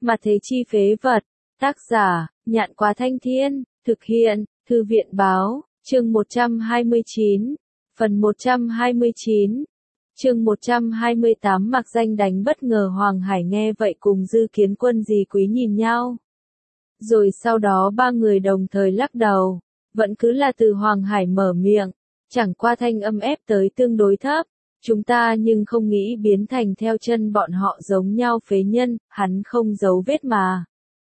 Mà thế chi phế vật. Tác giả, Nhạn Quá Thanh Thiên, thực hiện, Thư viện Báo, chương 129, phần 129, chương 128 mặc danh đánh bất ngờ. Hoàng Hải nghe vậy cùng Dư Kiến Quân Dì Quý nhìn nhau. Rồi sau đó ba người đồng thời lắc đầu, vẫn cứ là từ Hoàng Hải mở miệng, chẳng qua thanh âm ép tới tương đối thấp. Chúng ta nhưng không nghĩ biến thành theo chân bọn họ giống nhau phế nhân, hắn không giấu vết mà.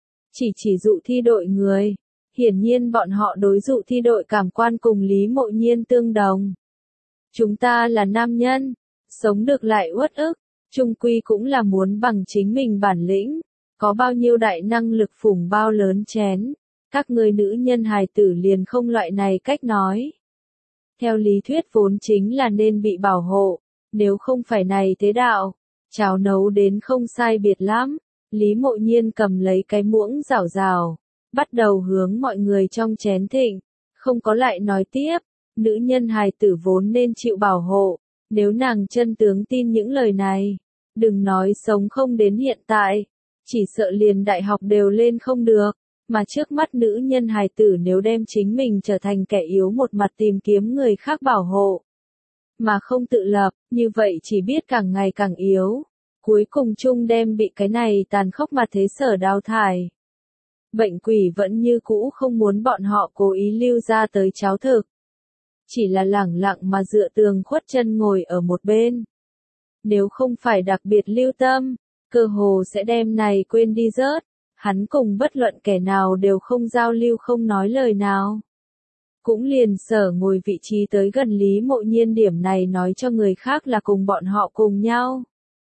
Chỉ dụ thi đội người. Hiển nhiên bọn họ đối dụ thi đội cảm quan cùng Lý Mộ Nhiên tương đồng. Chúng ta là nam nhân, sống được lại uất ức, chung quy cũng là muốn bằng chính mình bản lĩnh, có bao nhiêu đại năng lực phủng bao lớn chén, các người nữ nhân hài tử liền không loại này cách nói. Theo lý thuyết vốn chính là nên bị bảo hộ, nếu không phải này thế đạo, cháo nấu đến không sai biệt lắm. Lý Mộ Nhiên cầm lấy cái muỗng rảo rào, bắt đầu hướng mọi người trong chén thịnh, không có lại nói tiếp, nữ nhân hài tử vốn nên chịu bảo hộ, nếu nàng chân tướng tin những lời này, đừng nói sống không đến hiện tại, chỉ sợ liền đại học đều lên không được, mà trước mắt nữ nhân hài tử nếu đem chính mình trở thành kẻ yếu một mặt tìm kiếm người khác bảo hộ, mà không tự lập, như vậy chỉ biết càng ngày càng yếu. Cuối cùng chung đem bị cái này tàn khốc mà thế sở đào thải. Bệnh quỷ vẫn như cũ không muốn bọn họ cố ý lưu ra tới cháo thực. Chỉ là lẳng lặng mà dựa tường khuất chân ngồi ở một bên. Nếu không phải đặc biệt lưu tâm, cơ hồ sẽ đem này quên đi rớt. Hắn cùng bất luận kẻ nào đều không giao lưu không nói lời nào. Cũng liền sở ngồi vị trí tới gần Lý Mộ Nhiên điểm này nói cho người khác là cùng bọn họ cùng nhau.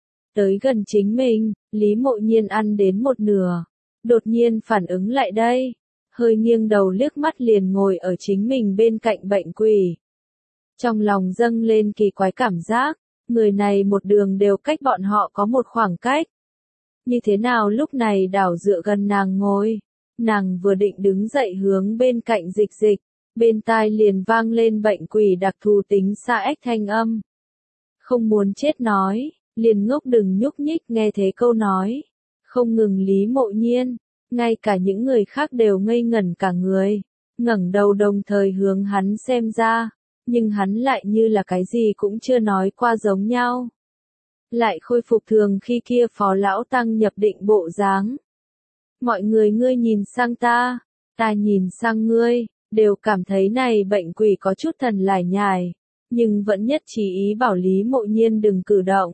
Tới gần chính mình, Lý Mộ Nhiên ăn đến một nửa, đột nhiên phản ứng lại đây, hơi nghiêng đầu liếc mắt liền ngồi ở chính mình bên cạnh bệnh quỷ. Trong lòng dâng lên kỳ quái cảm giác, người này một đường đều cách bọn họ có một khoảng cách. Như thế nào lúc này đảo dựa gần nàng ngồi, nàng vừa định đứng dậy hướng bên cạnh dịch dịch, bên tai liền vang lên bệnh quỷ đặc thù tính xa ếch thanh âm. Không muốn chết nói. Liền ngốc đừng nhúc nhích nghe thế câu nói. Không ngừng Lý Mộ Nhiên, ngay cả những người khác đều ngây ngẩn cả người, ngẩng đầu đồng thời hướng hắn xem ra, nhưng hắn lại như là cái gì cũng chưa nói qua giống nhau. Lại khôi phục thường khi kia phó lão tăng nhập định bộ dáng. Mọi người ngươi nhìn sang ta nhìn sang ngươi, đều cảm thấy này bệnh quỷ có chút thần lải nhải, nhưng vẫn nhất trí ý bảo Lý Mộ Nhiên đừng cử động.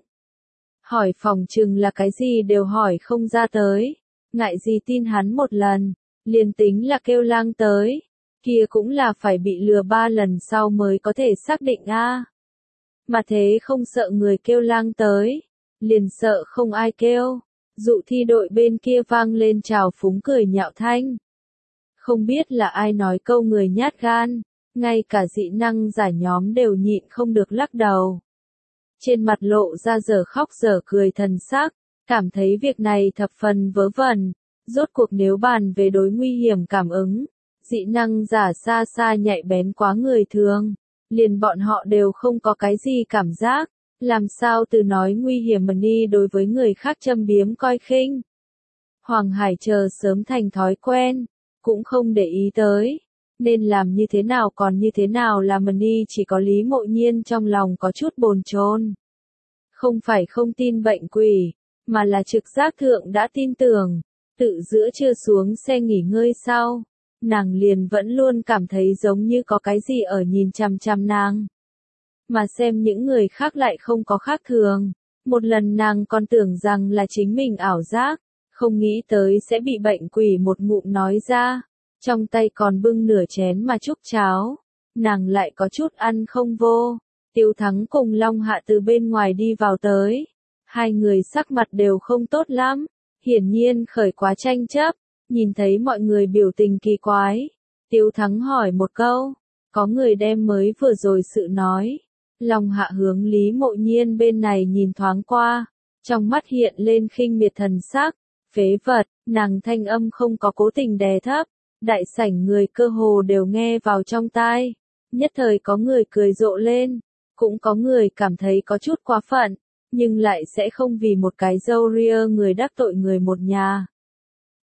Hỏi phòng chừng là cái gì đều hỏi không ra tới, ngại gì tin hắn một lần, liền tính là kêu lang tới, kia cũng là phải bị lừa 3 lần sau mới có thể xác định a. Mà thế không sợ người kêu lang tới, liền sợ không ai kêu, dụ thi đội bên kia vang lên trào phúng cười nhạo thanh. Không biết là ai nói câu người nhát gan, ngay cả dị năng giả nhóm đều nhịn không được lắc đầu. Trên mặt lộ ra giờ khóc giờ cười thần sắc, cảm thấy việc này thập phần vớ vẩn, rốt cuộc nếu bàn về đối nguy hiểm cảm ứng, dị năng giả xa xa nhạy bén quá người thường, liền bọn họ đều không có cái gì cảm giác, làm sao từ nói nguy hiểm mà đi đối với người khác châm biếm coi khinh. Hoàng Hải chờ sớm thành thói quen, cũng không để ý tới. Nên làm như thế nào còn như thế nào là Mani chỉ có Lý Mộ Nhiên trong lòng có chút bồn chồn. Không phải không tin bệnh quỷ, mà là trực giác thượng đã tin tưởng, tự giữa trưa xuống xe nghỉ ngơi sau, nàng liền vẫn luôn cảm thấy giống như có cái gì ở nhìn chằm chằm nàng. Mà xem những người khác lại không có khác thường, một lần nàng còn tưởng rằng là chính mình ảo giác, không nghĩ tới sẽ bị bệnh quỷ một ngụm nói ra. Trong tay còn bưng nửa chén mà chúc cháo, nàng lại có chút ăn không vô. Tiêu Thắng cùng Long Hạ từ bên ngoài đi vào tới, hai người sắc mặt đều không tốt lắm, hiển nhiên khởi quá tranh chấp, nhìn thấy mọi người biểu tình kỳ quái. Tiêu Thắng hỏi một câu, có người đem mới vừa rồi sự nói. Long Hạ hướng Lý Mộ Nhiên bên này nhìn thoáng qua, trong mắt hiện lên khinh miệt thần sắc, phế vật, nàng thanh âm không có cố tình đè thấp. Đại sảnh người cơ hồ đều nghe vào trong tai, nhất thời có người cười rộ lên, cũng có người cảm thấy có chút quá phận, nhưng lại sẽ không vì một cái râu ria người đắc tội người một nhà,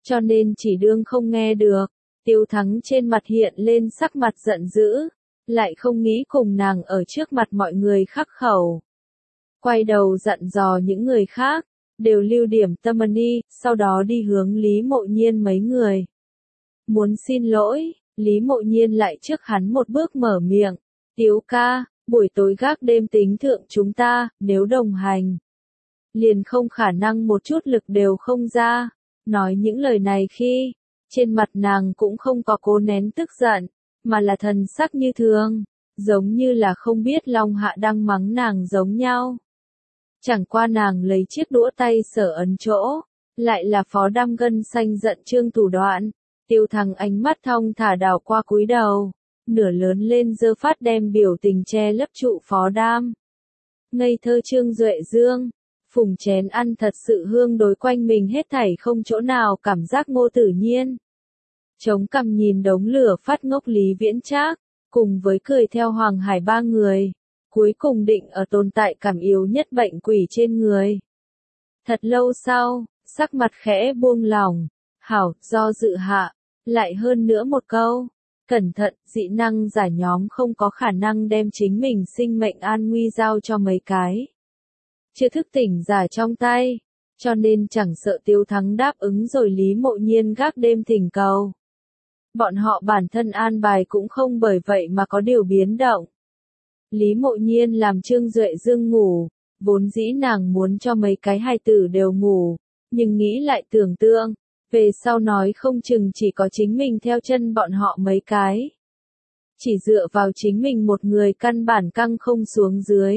cho nên chỉ đương không nghe được. Tiêu Thắng trên mặt hiện lên sắc mặt giận dữ, lại không nghĩ cùng nàng ở trước mặt mọi người khắc khẩu. Quay đầu dặn dò những người khác, đều lưu điểm tâm đi, sau đó đi hướng Lý Mộ Nhiên mấy người. Muốn xin lỗi, Lý Mộ Nhiên lại trước hắn một bước mở miệng, Tiếu ca, buổi tối gác đêm tính thượng chúng ta, nếu đồng hành, liền không khả năng một chút lực đều không ra. Nói những lời này khi, trên mặt nàng cũng không có cố nén tức giận, mà là thần sắc như thường, giống như là không biết Long Hạ đang mắng nàng giống nhau. Chẳng qua nàng lấy chiếc đũa tay sở ấn chỗ, lại là Phó Đam gân xanh giận trương thủ đoạn. Tiêu Thắng ánh mắt thong thả đảo qua cúi đầu, nửa lớn lên dơ phát đem biểu tình che lấp trụ Phó Đam. Ngây thơ Trương Duệ Dương, phùng chén ăn thật sự hương đối quanh mình hết thảy không chỗ nào cảm giác Ngô Tử Nhiên. Chống cằm nhìn đống lửa phát ngốc Lý Viễn Trác, cùng với cười theo Hoàng Hải ba người, cuối cùng định ở tồn tại cảm yếu nhất bệnh quỷ trên người. Thật lâu sau, sắc mặt khẽ buông lỏng, hảo, do dự hạ, lại hơn nữa một câu, cẩn thận, dị năng giả nhóm không có khả năng đem chính mình sinh mệnh an nguy giao cho mấy cái chưa thức tỉnh giả trong tay, cho nên chẳng sợ Tiêu Thắng đáp ứng rồi Lý Mộ Nhiên gác đêm thỉnh cầu. Bọn họ bản thân an bài cũng không bởi vậy mà có điều biến động. Lý Mộ Nhiên làm Trương Duệ Dương ngủ, vốn dĩ nàng muốn cho mấy cái hài tử đều ngủ, nhưng nghĩ lại tưởng tượng, về sau nói không chừng chỉ có chính mình theo chân bọn họ mấy cái. Chỉ dựa vào chính mình một người căn bản căng không xuống dưới.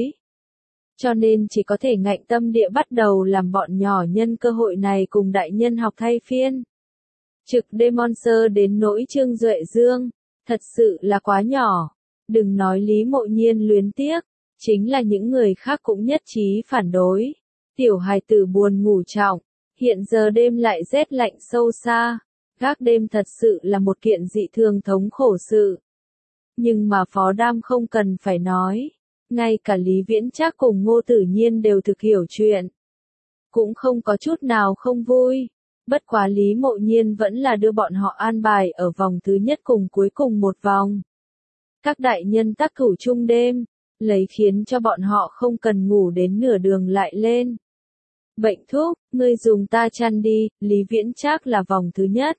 Cho nên chỉ có thể ngạnh tâm địa bắt đầu làm bọn nhỏ nhân cơ hội này cùng đại nhân học thay phiên. Trực Demonster đến nỗi Trương Duệ Dương, thật sự là quá nhỏ. Đừng nói Lý Mộ Nhiên luyến tiếc, chính là những người khác cũng nhất trí phản đối. Tiểu hài tử buồn ngủ trọng, hiện giờ đêm lại rét lạnh sâu xa, gác đêm thật sự là một kiện dị thường thống khổ sự. Nhưng mà Phó Đam không cần phải nói, ngay cả Lý Viễn Trác cùng Ngô Tử Nhiên đều thực hiểu chuyện. Cũng không có chút nào không vui, bất quá Lý Mộ Nhiên vẫn là đưa bọn họ an bài ở vòng thứ nhất cùng cuối cùng một vòng. Các đại nhân tác thủ chung đêm, lấy khiến cho bọn họ không cần ngủ đến nửa đường lại lên. Bệnh thuốc, ngươi dùng ta chăn đi, Lý Viễn Trác là vòng thứ nhất.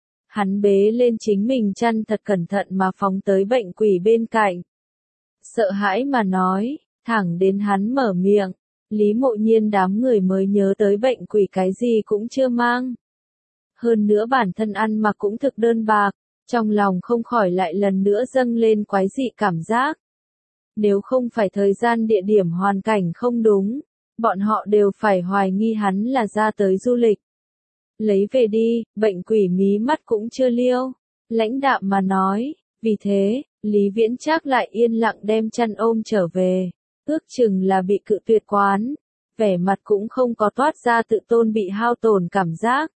Hắn bế lên chính mình chăn thật cẩn thận mà phóng tới bệnh quỷ bên cạnh. Sợ hãi mà nói, thẳng đến hắn mở miệng, Lý Mộ Nhiên đám người mới nhớ tới bệnh quỷ cái gì cũng chưa mang. Hơn nữa bản thân ăn mặc cũng thực đơn bạc, trong lòng không khỏi lại lần nữa dâng lên quái dị cảm giác. Nếu không phải thời gian địa điểm hoàn cảnh không đúng, bọn họ đều phải hoài nghi hắn là ra tới du lịch. Lấy về đi, bệnh quỷ mí mắt cũng chưa liêu, lãnh đạm mà nói, vì thế, Lý Viễn Trác lại yên lặng đem chăn ôm trở về, ước chừng là bị cự tuyệt quán, vẻ mặt cũng không có toát ra tự tôn bị hao tổn cảm giác.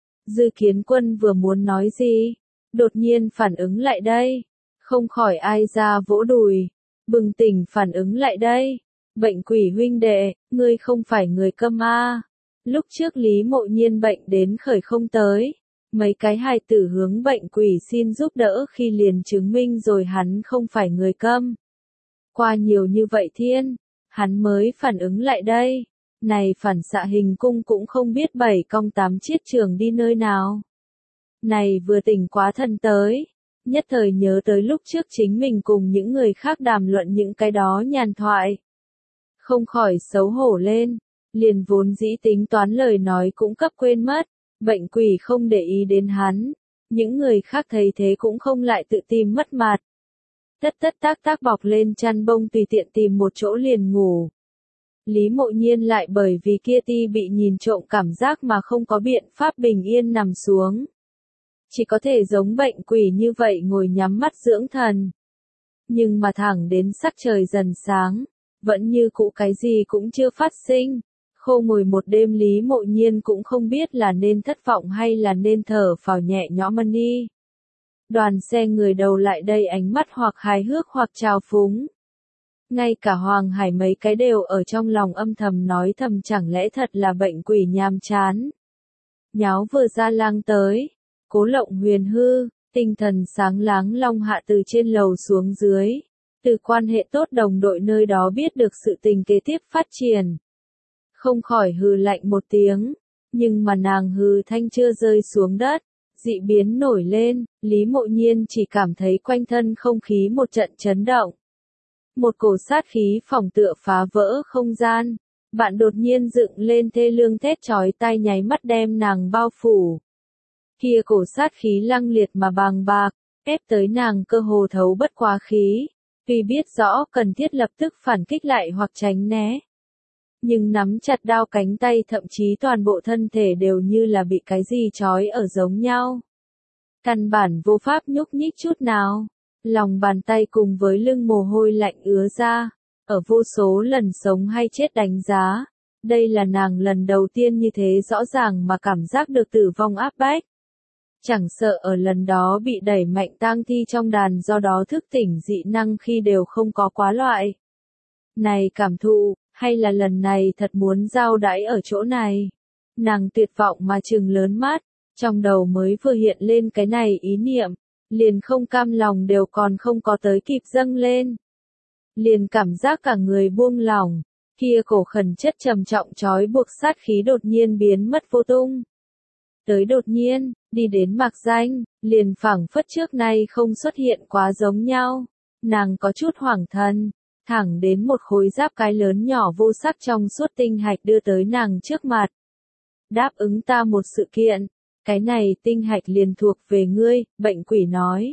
Dư Kiến Quân vừa muốn nói gì, đột nhiên phản ứng lại đây, không khỏi ai ra vỗ đùi, bừng tỉnh phản ứng lại đây, bệnh quỷ huynh đệ, ngươi không phải người câm a. Lúc trước Lý Mộ Nhiên bệnh đến khởi không tới, mấy cái hài tử hướng bệnh quỷ xin giúp đỡ khi liền chứng minh rồi hắn không phải người câm. Qua nhiều như vậy thiên, hắn mới phản ứng lại đây, này phản xạ hình cung cũng không biết 7 cong 8 chiết trường đi nơi nào. Này vừa tỉnh quá thần tới, nhất thời nhớ tới lúc trước chính mình cùng những người khác đàm luận những cái đó nhàn thoại. Không khỏi xấu hổ lên, liền vốn dĩ tính toán lời nói cũng cấp quên mất, bệnh quỷ không để ý đến hắn, những người khác thấy thế cũng không lại tự tìm mất mặt. Tất tác bọc lên chăn bông tùy tiện tìm một chỗ liền ngủ. Lý Mộ Nhiên lại bởi vì kia ti bị nhìn trộm cảm giác mà không có biện pháp bình yên nằm xuống. Chỉ có thể giống bệnh quỷ như vậy ngồi nhắm mắt dưỡng thần. Nhưng mà thẳng đến sắc trời dần sáng, vẫn như cũ cái gì cũng chưa phát sinh. Khô ngồi một đêm Lý Mộ Nhiên cũng không biết là nên thất vọng hay là nên thở phào nhẹ nhõm đi. Đoàn xe người đầu lại đây ánh mắt hoặc hài hước hoặc trào phúng. Ngay cả Hoàng Hải mấy cái đều ở trong lòng âm thầm nói thầm chẳng lẽ thật là bệnh quỷ nhàm chán. nháo vừa ra lang tới. Cố Lộng Huyền hư, tinh thần sáng láng long hạ từ trên lầu xuống dưới. Từ quan hệ tốt đồng đội nơi đó biết được sự tình kế tiếp phát triển. Không khỏi hừ lạnh một tiếng, nhưng mà nàng hừ thanh chưa rơi xuống đất. Dị biến nổi lên, Lý Mộ Nhiên chỉ cảm thấy quanh thân không khí một trận chấn động. Một cổ sát khí phỏng tựa phá vỡ không gian. Bạn đột nhiên dựng lên thê lương thét chói tai nháy mắt đem nàng bao phủ. Kia cổ sát khí lăng liệt mà bàng bạc, ép tới nàng cơ hồ thấu bất quá khí. Tuy biết rõ cần thiết lập tức phản kích lại hoặc tránh né. Nhưng nắm chặt đao cánh tay thậm chí toàn bộ thân thể đều như là bị cái gì trói ở giống nhau. Căn bản vô pháp nhúc nhích chút nào. Lòng bàn tay cùng với lưng mồ hôi lạnh ứa ra. Ở vô số lần sống hay chết đánh giá. Đây là nàng lần đầu tiên như thế rõ ràng mà cảm giác được tử vong áp bách. Chẳng sợ ở lần đó bị đẩy mạnh tang thi trong đàn do đó thức tỉnh dị năng khi đều không có quá loại. Này cảm thụ, hay là lần này thật muốn giao đãi ở chỗ này. Nàng tuyệt vọng mà trừng lớn mắt, trong đầu mới vừa hiện lên cái này ý niệm, liền không cam lòng đều còn không có tới kịp dâng lên. Liền cảm giác cả người buông lỏng, kia cổ khẩn chất trầm trọng trói buộc sát khí đột nhiên biến mất vô tung. Tới đột nhiên, đi đến mạc danh, liền phảng phất trước nay không xuất hiện quá giống nhau. Nàng có chút hoảng thần, thẳng đến một khối giáp cái lớn nhỏ vô sắc trong suốt tinh hạch đưa tới nàng trước mặt. Đáp ứng ta một sự kiện, cái này tinh hạch liền thuộc về ngươi, bệnh quỷ nói.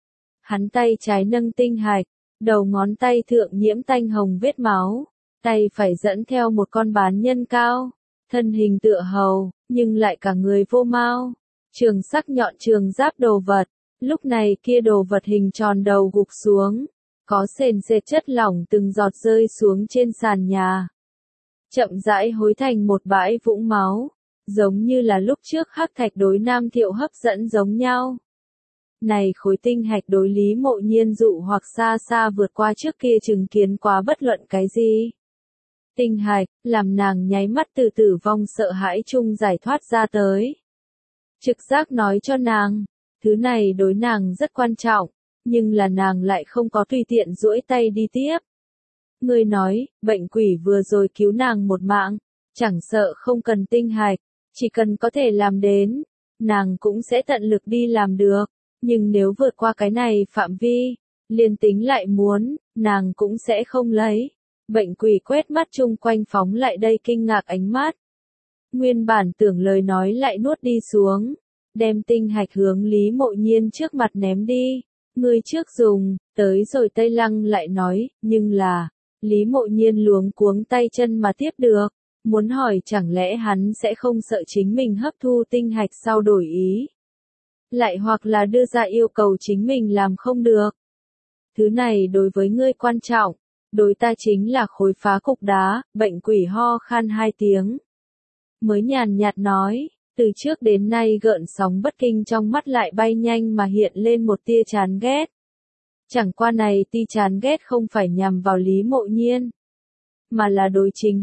Hắn tay trái nâng tinh hạch, đầu ngón tay thượng nhiễm tanh hồng vết máu, tay phải dẫn theo một con bán nhân cao, thân hình tựa hầu, nhưng lại cả người vô mao, trường sắc nhọn trường giáp đồ vật, lúc này kia đồ vật hình tròn đầu gục xuống, có sền sệt chất lỏng từng giọt rơi xuống trên sàn nhà. Chậm rãi hối thành một bãi vũng máu, giống như là lúc trước hắc thạch đối Nam Thiệu hấp dẫn giống nhau. Này khối tinh hạch đối Lý Mộ Nhiên dụ hoặc xa xa vượt qua trước kia chứng kiến quá bất luận cái gì. Tinh hạch, làm nàng nháy mắt từ tử vong sợ hãi chung giải thoát ra tới. Trực giác nói cho nàng, thứ này đối nàng rất quan trọng, nhưng là nàng lại không có tùy tiện duỗi tay đi tiếp. Người nói, bệnh quỷ vừa rồi cứu nàng một mạng, chẳng sợ không cần tinh hạch, chỉ cần có thể làm đến, nàng cũng sẽ tận lực đi làm được, nhưng nếu vượt qua cái này phạm vi, liền tính lại muốn, nàng cũng sẽ không lấy. Bệnh quỷ quét mắt chung quanh phóng lại đây kinh ngạc ánh mắt. Nguyên bản tưởng lời nói lại nuốt đi xuống, đem tinh hạch hướng Lý Mộ Nhiên trước mặt ném đi. Ngươi trước dùng, tới rồi Tây Lăng lại nói, nhưng là, Lý Mộ Nhiên luống cuống tay chân mà tiếp được, muốn hỏi chẳng lẽ hắn sẽ không sợ chính mình hấp thu tinh hạch sau đổi ý. Lại hoặc là đưa ra yêu cầu chính mình làm không được. Thứ này đối với ngươi quan trọng, đối ta chính là khối phá cục đá, bệnh quỷ ho khan 2 tiếng. Mới nhàn nhạt nói, từ trước đến nay gợn sóng bất kinh trong mắt lại bay nhanh mà hiện lên một tia chán ghét. Chẳng qua này tia chán ghét không phải nhằm vào Lý Mộ Nhiên, mà là đối chính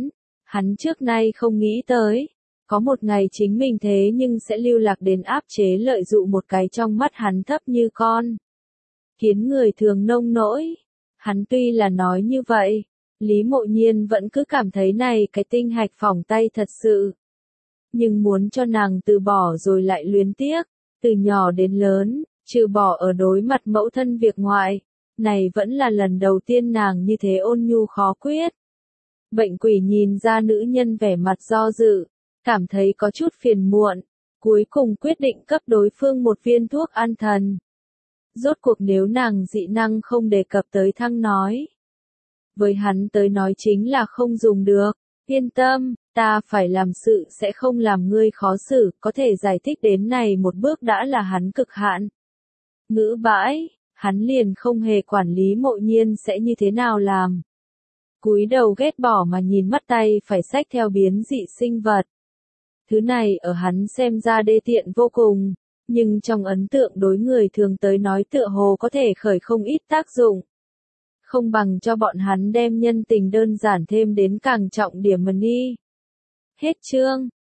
hắn trước nay không nghĩ tới. Có một ngày chính mình thế nhưng sẽ lưu lạc đến áp chế lợi dụng một cái trong mắt hắn thấp như con. Khiến người thường nông nỗi. Hắn tuy là nói như vậy, Lý Mộ Nhiên vẫn cứ cảm thấy này cái tinh hạch phỏng tay thật sự. Nhưng muốn cho nàng từ bỏ rồi lại luyến tiếc, từ nhỏ đến lớn, trừ bỏ ở đối mặt mẫu thân việc ngoại, này vẫn là lần đầu tiên nàng như thế ôn nhu khó quyết. Bệnh quỷ nhìn ra nữ nhân vẻ mặt do dự, cảm thấy có chút phiền muộn, cuối cùng quyết định cấp đối phương một viên thuốc an thần. Rốt cuộc nếu nàng dị năng không đề cập tới thăng nói. Với hắn tới nói chính là không dùng được, yên tâm, ta phải làm sự sẽ không làm ngươi khó xử, có thể giải thích đến này một bước đã là hắn cực hạn. Ngữ bãi, hắn liền không hề quản lý Mộ Nhiên sẽ như thế nào làm. Cúi đầu ghét bỏ mà nhìn mắt tay phải xách theo biến dị sinh vật. Thứ này ở hắn xem ra đê tiện vô cùng, nhưng trong ấn tượng đối người thường tới nói tựa hồ có thể khởi không ít tác dụng. Không bằng cho bọn hắn đem nhân tình đơn giản thêm đến càng trọng điểm mà đi. Hết chương.